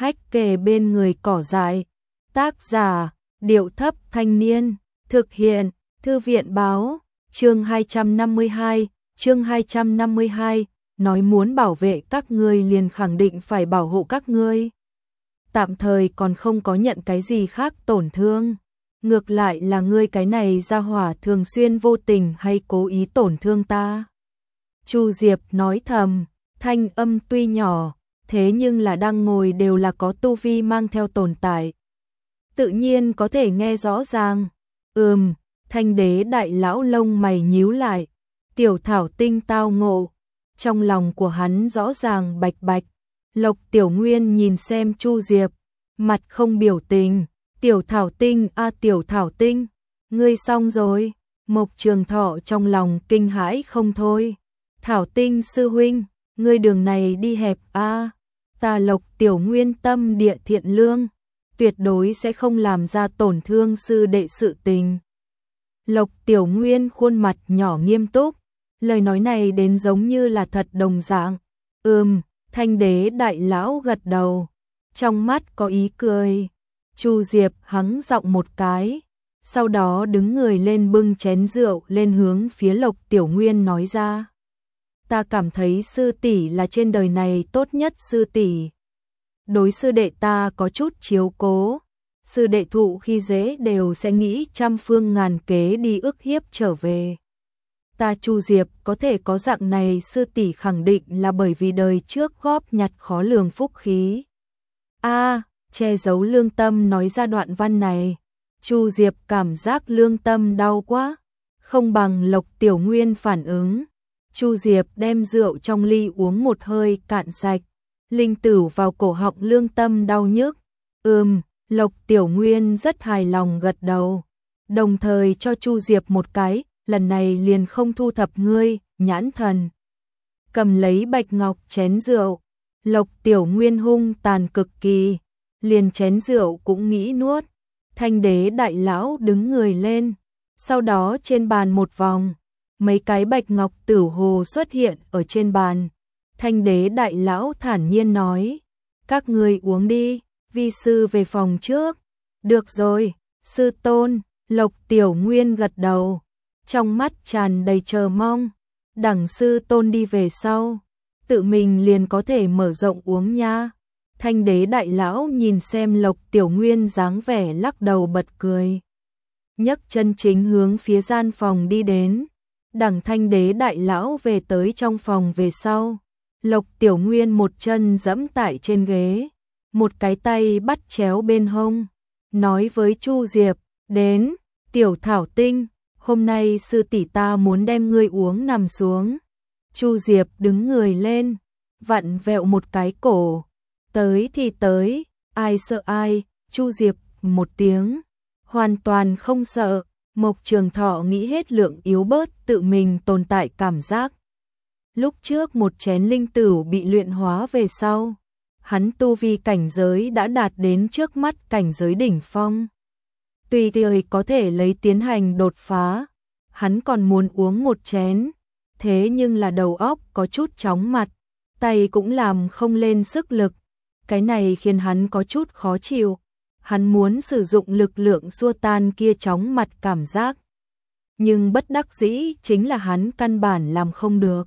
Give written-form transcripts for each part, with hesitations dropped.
hách kề bên người cỏ dại. Tác giả, Điệu Thấp Thanh Niên, thực hiện, Thư viện Báo, chương 252, nói muốn bảo vệ các ngươi liền khẳng định phải bảo hộ các ngươi. Tạm thời còn không có nhận cái gì khác tổn thương. Ngược lại là ngươi cái này ra hỏa thường xuyên vô tình hay cố ý tổn thương ta. Chu Diệp nói thầm, thanh âm tuy nhỏ, thế nhưng là đang ngồi đều là có tu vi mang theo tồn tại. Tự nhiên có thể nghe rõ ràng. Thanh đế đại lão lông mày nhíu lại. Tiểu Thảo Tinh tao ngộ. Trong lòng của hắn rõ ràng bạch bạch. Lộc Tiểu Nguyên nhìn xem Chu Diệp, mặt không biểu tình. Tiểu Thảo Tinh Tiểu Thảo Tinh, ngươi xong rồi. Mộc Trường Thọ trong lòng kinh hãi không thôi. Thảo Tinh sư huynh, ngươi đường này đi hẹp ta Lộc Tiểu Nguyên tâm địa thiện lương, tuyệt đối sẽ không làm ra tổn thương sư đệ sự tình. Lộc Tiểu Nguyên khuôn mặt nhỏ nghiêm túc, lời nói này đến giống như là thật đồng dạng. Thanh đế đại lão gật đầu, trong mắt có ý cười. Chu Diệp hắng giọng một cái, sau đó đứng người lên bưng chén rượu lên hướng phía Lộc Tiểu Nguyên nói ra. Ta cảm thấy sư tỷ là trên đời này tốt nhất sư tỷ. Đối sư đệ ta có chút chiếu cố, sư đệ thụ khi dễ đều sẽ nghĩ trăm phương ngàn kế đi ức hiếp trở về. Ta Chu Diệp có thể có dạng này sư tỷ khẳng định là bởi vì đời trước góp nhặt khó lường phúc khí. Che giấu lương tâm nói ra đoạn văn này, Chu Diệp cảm giác lương tâm đau quá, không bằng Lộc Tiểu Nguyên phản ứng. Chu Diệp đem rượu trong ly uống một hơi cạn sạch, linh tử vào cổ họng lương tâm đau nhức. Lộc Tiểu Nguyên rất hài lòng gật đầu, đồng thời cho Chu Diệp một cái, lần này liền không thu thập ngươi, nhãn thần. Cầm lấy bạch ngọc chén rượu, Lộc Tiểu Nguyên hung tàn cực kỳ, liền chén rượu cũng nghĩ nuốt. Thanh đế đại lão đứng người lên, sau đó trên bàn một vòng, mấy cái bạch ngọc tử hồ xuất hiện ở trên bàn. Thanh đế đại lão thản nhiên nói, các ngươi uống đi, vi sư về phòng trước. Được rồi, sư tôn. Lộc Tiểu Nguyên gật đầu, trong mắt tràn đầy chờ mong. Đẳng sư tôn đi về sau, tự mình liền có thể mở rộng uống nha. Thanh đế đại lão nhìn xem Lộc Tiểu Nguyên dáng vẻ lắc đầu bật cười, nhấc chân chính hướng phía gian phòng đi đến. Đằng thanh đế đại lão về tới trong phòng về sau, Lộc Tiểu Nguyên một chân giẫm tại trên ghế, một cái tay bắt chéo bên hông, nói với Chu Diệp, đến, Tiểu Thảo Tinh, hôm nay sư tỷ ta muốn đem ngươi uống nằm xuống. Chu Diệp đứng người lên, vặn vẹo một cái cổ, tới thì tới, ai sợ ai. Chu Diệp một tiếng, hoàn toàn không sợ. Mộc Trường Thọ nghĩ hết lượng yếu bớt tự mình tồn tại cảm giác. Lúc trước một chén linh tửu bị luyện hóa về sau, hắn tu vi cảnh giới đã đạt đến trước mắt cảnh giới đỉnh phong. Tùy thời có thể lấy tiến hành đột phá, hắn còn muốn uống một chén, thế nhưng là đầu óc có chút chóng mặt, tay cũng làm không lên sức lực. Cái này khiến hắn có chút khó chịu. Hắn muốn sử dụng lực lượng xua tan kia chóng mặt cảm giác, nhưng bất đắc dĩ chính là hắn căn bản làm không được.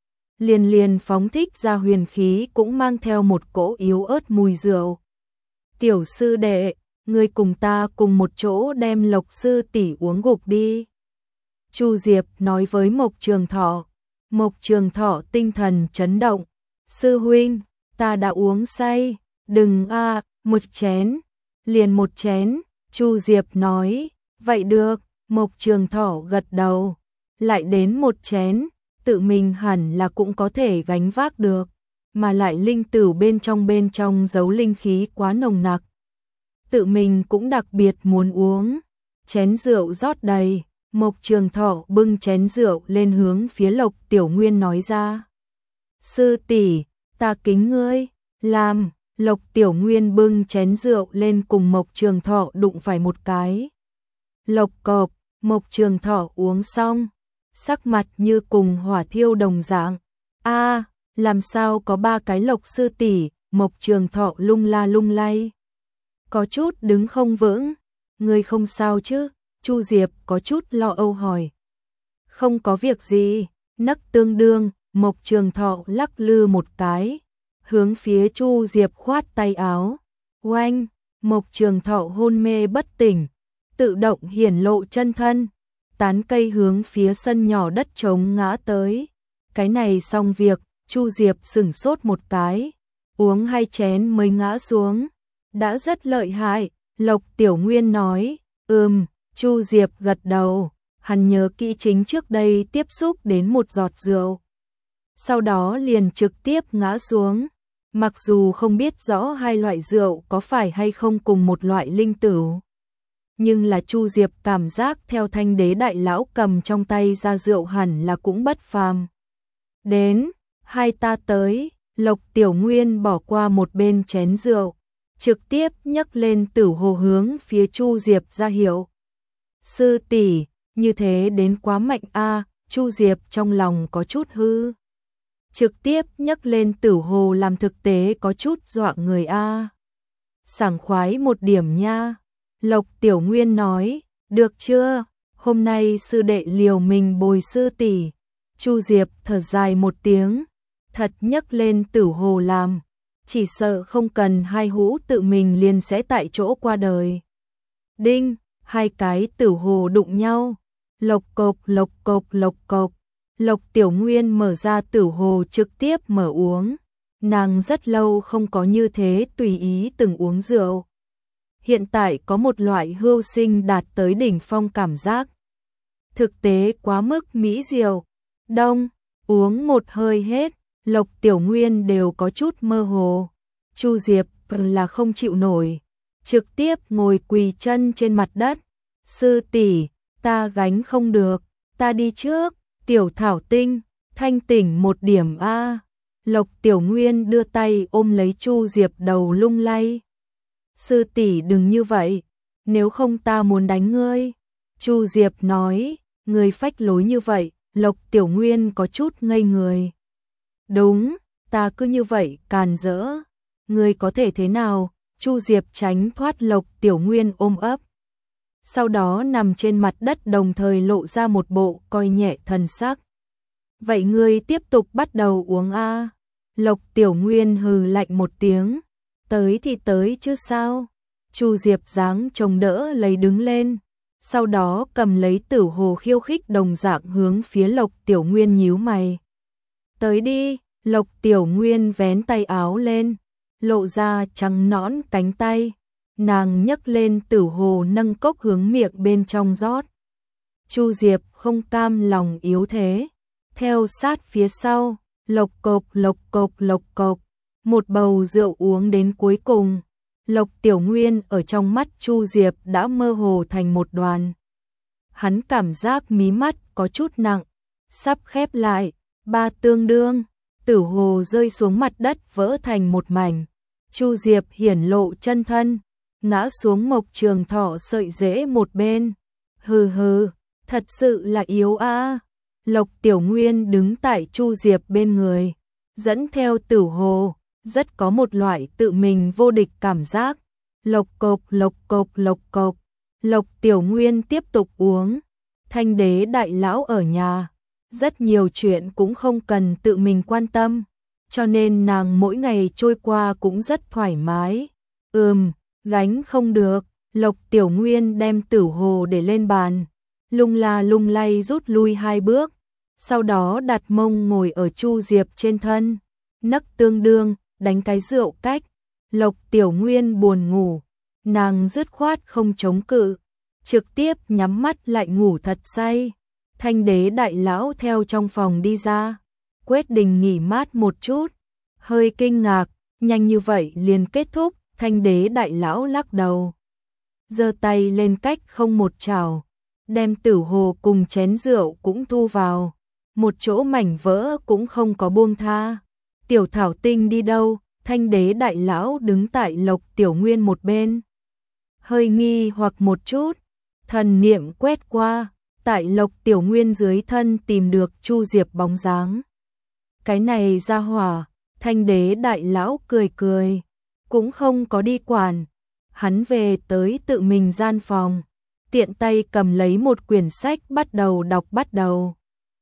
Liền phóng thích ra huyền khí cũng mang theo một cỗ yếu ớt mùi rượu. Tiểu sư đệ, ngươi cùng ta cùng một chỗ đem Lộc sư tỷ uống gục đi. Chu Diệp nói với Mộc Trường Thọ. Mộc Trường Thọ tinh thần chấn động. Sư huynh, ta đã uống say, đừng một chén. Liền một chén, Chu Diệp nói, vậy được. Mộc Trường Thọ gật đầu, lại đến một chén, tự mình hẳn là cũng có thể gánh vác được, mà lại linh tử bên trong giấu linh khí quá nồng nặc. Tự mình cũng đặc biệt muốn uống. Chén rượu rót đầy, Mộc Trường Thọ bưng chén rượu lên hướng phía Lộc Tiểu Nguyên nói ra. Sư tỷ, ta kính ngươi, làm. Lộc Tiểu Nguyên bưng chén rượu lên cùng Mộc Trường Thọ đụng phải một cái. Lộc cộp, Mộc Trường Thọ uống xong, sắc mặt như cùng hỏa thiêu đồng dạng. Làm sao có ba cái Lộc sư tỷ, Mộc Trường Thọ lung la lung lay, có chút đứng không vững. Ngươi không sao chứ? Chu Diệp có chút lo âu hỏi. Không có việc gì, nấc tương đương. Mộc Trường Thọ lắc lư một cái, hướng phía Chu Diệp khoát tay áo. Oanh, Mộc Trường Thọ hôn mê bất tỉnh, tự động hiển lộ chân thân. Tán cây hướng phía sân nhỏ đất trống ngã tới. Cái này xong việc, Chu Diệp sửng sốt một cái, uống 2 chén mới ngã xuống. Đã rất lợi hại, Lộc Tiểu Nguyên nói. Chu Diệp gật đầu, hắn nhớ kỹ chính trước đây tiếp xúc đến một giọt rượu. Sau đó liền trực tiếp ngã xuống. Mặc dù không biết rõ hai loại rượu có phải hay không cùng một loại linh tửu, nhưng là Chu Diệp cảm giác theo Thanh Đế đại lão cầm trong tay ra rượu hẳn là cũng bất phàm. Đến, hai ta tới. Lộc Tiểu Nguyên bỏ qua một bên chén rượu, trực tiếp nhấc lên tử hồ hướng phía Chu Diệp ra hiệu. Sư tỷ, như thế đến quá mạnh a. Chu Diệp trong lòng có chút hư. Trực tiếp nhấc lên tử hồ làm thực tế có chút dọa người a. Sảng khoái một điểm nha. Lộc Tiểu Nguyên nói, được chưa? Hôm nay sư đệ liều mình bồi sư tỷ. Chu Diệp thở dài một tiếng, thật nhấc lên tử hồ làm, chỉ sợ không cần hai hũ tự mình liền sẽ tại chỗ qua đời. Đinh, hai cái tử hồ đụng nhau, lộc cộc lộc cộc lộc cộc. Lộc Tiểu Nguyên mở ra tử hồ trực tiếp mở uống. Nàng rất lâu không có như thế tùy ý từng uống rượu. Hiện tại có một loại hưu sinh đạt tới đỉnh phong cảm giác. Thực tế quá mức mỹ diệu. Đông, uống một hơi hết, Lộc Tiểu Nguyên đều có chút mơ hồ. Chu Diệp là không chịu nổi, trực tiếp ngồi quỳ chân trên mặt đất. Sư tỷ, ta gánh không được, ta đi trước. Tiểu Thảo Tinh, thanh tỉnh một điểm a. Lộc Tiểu Nguyên đưa tay ôm lấy Chu Diệp đầu lung lay. Sư tỷ đừng như vậy, nếu không ta muốn đánh ngươi. Chu Diệp nói, ngươi phách lối như vậy. Lộc Tiểu Nguyên có chút ngây người. Đúng, ta cứ như vậy càn rỡ. Ngươi có thể thế nào? Chu Diệp tránh thoát Lộc Tiểu Nguyên ôm ấp. Sau đó nằm trên mặt đất đồng thời lộ ra một bộ coi nhẹ thần sắc. Vậy ngươi tiếp tục bắt đầu uống a. Lộc Tiểu Nguyên hừ lạnh một tiếng. Tới thì tới chứ sao. Chu Diệp giáng chống đỡ lấy đứng lên. Sau đó cầm lấy tử hồ khiêu khích đồng dạng hướng phía Lộc Tiểu Nguyên nhíu mày. Tới đi. Lộc Tiểu Nguyên vén tay áo lên, lộ ra trắng nõn cánh tay. Nàng nhấc lên tử hồ nâng cốc hướng miệng bên trong rót. Chu Diệp không cam lòng yếu thế, theo sát phía sau, lộc cộc lộc cộc lộc cộc, một bầu rượu uống đến cuối cùng. Lộc Tiểu Nguyên ở trong mắt Chu Diệp đã mơ hồ thành một đoàn. Hắn cảm giác mí mắt có chút nặng, sắp khép lại, ba tương đương, tử hồ rơi xuống mặt đất vỡ thành một mảnh. Chu Diệp hiển lộ chân thân, ngã xuống Mộc Trường Thọ sợi rễ một bên. Hừ hừ, thật sự là yếu a. Lộc Tiểu Nguyên đứng tại Chu Diệp bên người, dẫn theo tử hồ, rất có một loại tự mình vô địch cảm giác. Lộc cộc lộc cộc lộc cộc. Lộc Tiểu Nguyên tiếp tục uống. Thanh Đế đại lão ở nhà, rất nhiều chuyện cũng không cần tự mình quan tâm, cho nên nàng mỗi ngày trôi qua cũng rất thoải mái. Gánh không được. Lộc Tiểu Nguyên đem tử hồ để lên bàn, lung la lung lay rút lui 2 bước, sau đó đặt mông ngồi ở Chu Diệp trên thân, nấc tương đương, đánh cái rượu cách. Lộc Tiểu Nguyên buồn ngủ, nàng dứt khoát không chống cự, trực tiếp nhắm mắt lại ngủ thật say. Thanh Đế đại lão theo trong phòng đi ra, Quết Đình nghỉ mát một chút, hơi kinh ngạc, nhanh như vậy liền kết thúc. Thanh Đế đại lão lắc đầu, giơ tay lên cách không một chảo, đem tử hồ cùng chén rượu cũng thu vào, một chỗ mảnh vỡ cũng không có buông tha. Tiểu Thảo Tinh đi đâu? Thanh Đế đại lão đứng tại Lộc Tiểu Nguyên một bên, hơi nghi hoặc một chút, thần niệm quét qua, tại Lộc Tiểu Nguyên dưới thân tìm được Chu Diệp bóng dáng. Cái này ra hỏa, Thanh đế đại lão cười cười, cũng không có đi quản. Hắn về tới tự mình gian phòng, tiện tay cầm lấy một quyển sách bắt đầu đọc bắt đầu.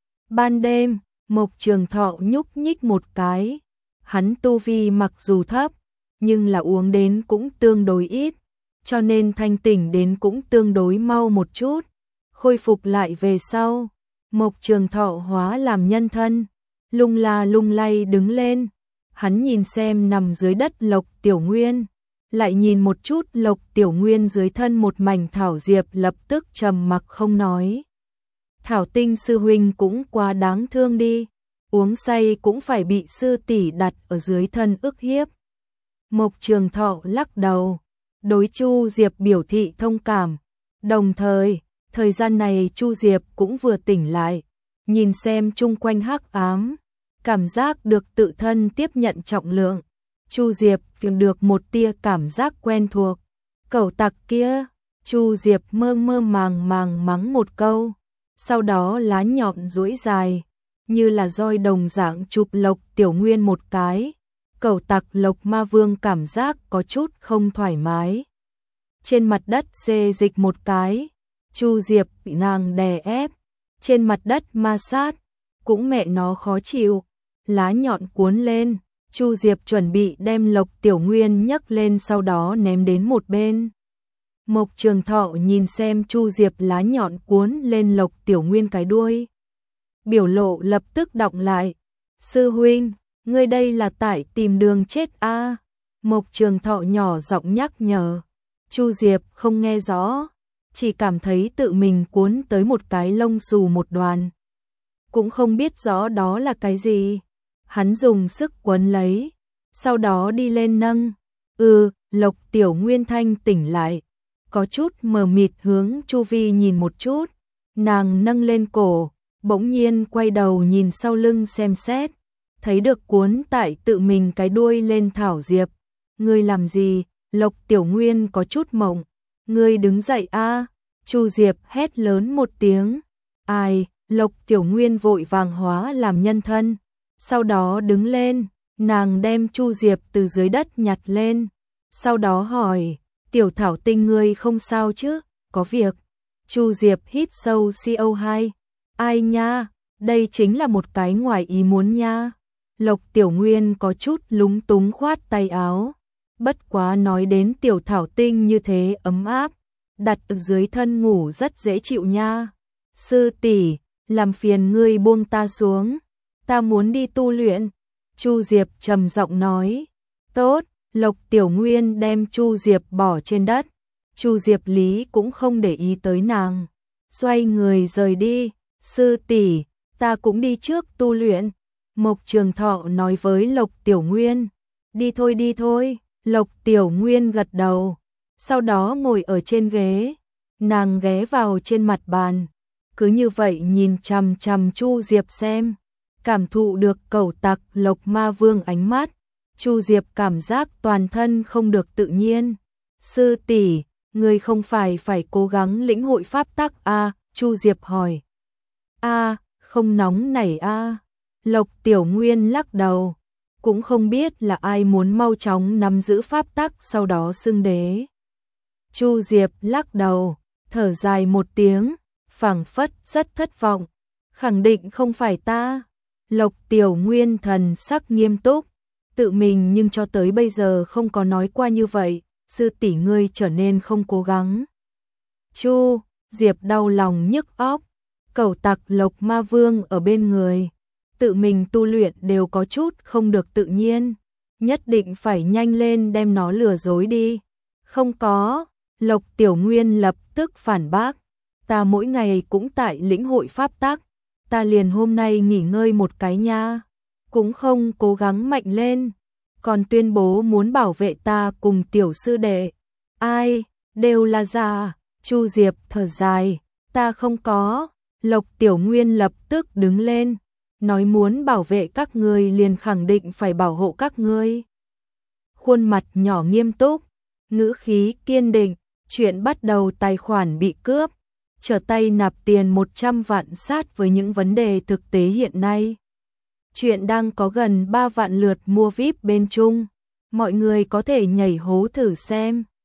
Ban đêm, Mộc Trường Thọ nhúc nhích một cái. Hắn tu vi mặc dù thấp, nhưng là uống đến cũng tương đối ít, cho nên thanh tỉnh đến cũng tương đối mau một chút. Khôi phục lại về sau, Mộc Trường Thọ hóa làm nhân thân, lung la lung lay đứng lên. Hắn nhìn xem nằm dưới đất Lộc Tiểu Nguyên, lại nhìn một chút Lộc Tiểu Nguyên dưới thân một mảnh thảo diệp, lập tức trầm mặc không nói. Thảo Tinh sư huynh cũng quá đáng thương đi, uống say cũng phải bị sư tỷ đặt ở dưới thân ức hiếp. Mộc Trường Thọ lắc đầu, đối Chu Diệp biểu thị thông cảm. Đồng thời, thời gian này Chu Diệp cũng vừa tỉnh lại, nhìn xem chung quanh hắc ám, cảm giác được tự thân tiếp nhận trọng lượng. Chu Diệp tìm được một tia cảm giác quen thuộc. Cẩu tặc kia, Chu Diệp mơ mơ màng màng mắng một câu, sau đó lá nhọn duỗi dài, như là roi đồng dạng chụp Lộc Tiểu Nguyên một cái. Cẩu tặc Lộc Ma Vương cảm giác có chút không thoải mái. Trên mặt đất xê dịch một cái, Chu Diệp bị nàng đè ép, trên mặt đất ma sát, cũng mẹ nó khó chịu. Lá nhọn cuốn lên, Chu Diệp chuẩn bị đem Lộc Tiểu Nguyên nhấc lên sau đó ném đến một bên. Mộc Trường Thọ nhìn xem Chu Diệp lá nhọn cuốn lên Lộc Tiểu Nguyên cái đuôi. Biểu lộ lập tức đọng lại. Sư huynh, ngươi đây là tại tìm đường chết a? Mộc Trường Thọ nhỏ giọng nhắc nhở. Chu Diệp không nghe rõ, chỉ cảm thấy tự mình cuốn tới một cái lông xù một đoàn. Cũng không biết rõ đó là cái gì. Hắn dùng sức quấn lấy, sau đó đi lên nâng. Lộc Tiểu Nguyên thanh tỉnh lại, có chút mờ mịt hướng chu vi nhìn một chút. Nàng nâng lên cổ, bỗng nhiên quay đầu nhìn sau lưng xem xét, thấy được cuốn tại tự mình cái đuôi lên thảo diệp. Ngươi làm gì? Lộc Tiểu Nguyên có chút mộng. Ngươi đứng dậy a. Chu Diệp hét lớn một tiếng. Ai? Lộc Tiểu Nguyên vội vàng hóa làm nhân thân, sau đó đứng lên, nàng đem Chu Diệp từ dưới đất nhặt lên, sau đó hỏi, Tiểu Thảo Tinh ngươi không sao chứ, có việc. Chu Diệp hít sâu CO2, ai nha, đây chính là một cái ngoài ý muốn nha. Lộc Tiểu Nguyên có chút lúng túng khoát tay áo, bất quá nói đến Tiểu Thảo Tinh như thế ấm áp, đặt ở dưới thân ngủ rất dễ chịu nha. Sư tỷ, làm phiền ngươi buông ta xuống, ta muốn đi tu luyện. Chu Diệp trầm giọng nói. Tốt. Lộc Tiểu Nguyên đem Chu Diệp bỏ trên đất. Chu Diệp Lý cũng không để ý tới nàng, xoay người rời đi. Sư tỷ, ta cũng đi trước tu luyện. Mộc Trường Thọ nói với Lộc Tiểu Nguyên. Đi thôi đi thôi. Lộc Tiểu Nguyên gật đầu, sau đó ngồi ở trên ghế. Nàng ghé vào trên mặt bàn, cứ như vậy nhìn chằm chằm Chu Diệp xem, cảm thụ được cẩu tặc Lộc Ma Vương ánh mắt. Chu Diệp cảm giác toàn thân không được tự nhiên. Sư tỷ, người không phải cố gắng lĩnh hội pháp tắc a? Chu Diệp hỏi. Không nóng nảy a. Lộc Tiểu Nguyên lắc đầu, cũng không biết là ai muốn mau chóng nắm giữ pháp tắc sau đó xưng đế. Chu Diệp lắc đầu, thở dài một tiếng, phảng phất rất thất vọng. Khẳng định không phải ta. Lộc Tiểu Nguyên thần sắc nghiêm túc, tự mình nhưng cho tới bây giờ không có nói qua như vậy. Sư tỷ ngươi trở nên không cố gắng. Chu Diệp đau lòng nhức óc, cẩu tặc Lộc Ma Vương ở bên người, tự mình tu luyện đều có chút không được tự nhiên, nhất định phải nhanh lên đem nó lừa dối đi. Không có. Lộc Tiểu Nguyên lập tức phản bác, ta mỗi ngày cũng tại lĩnh hội pháp tắc, ta liền hôm nay nghỉ ngơi một cái nha, cũng không cố gắng mạnh lên, còn tuyên bố muốn bảo vệ ta cùng tiểu sư đệ. Ai, đều là giả. Chu Diệp thở dài, ta không có. Lộc Tiểu Nguyên lập tức đứng lên, nói muốn bảo vệ các ngươi liền khẳng định phải bảo hộ các ngươi. Khuôn mặt nhỏ nghiêm túc, ngữ khí kiên định. Chuyện bắt đầu tài khoản bị cướp, trở tay nạp tiền 100 vạn sát với những vấn đề thực tế hiện nay. Chuyện đang có gần 3 vạn lượt mua VIP bên Trung. Mọi người có thể nhảy hố thử xem.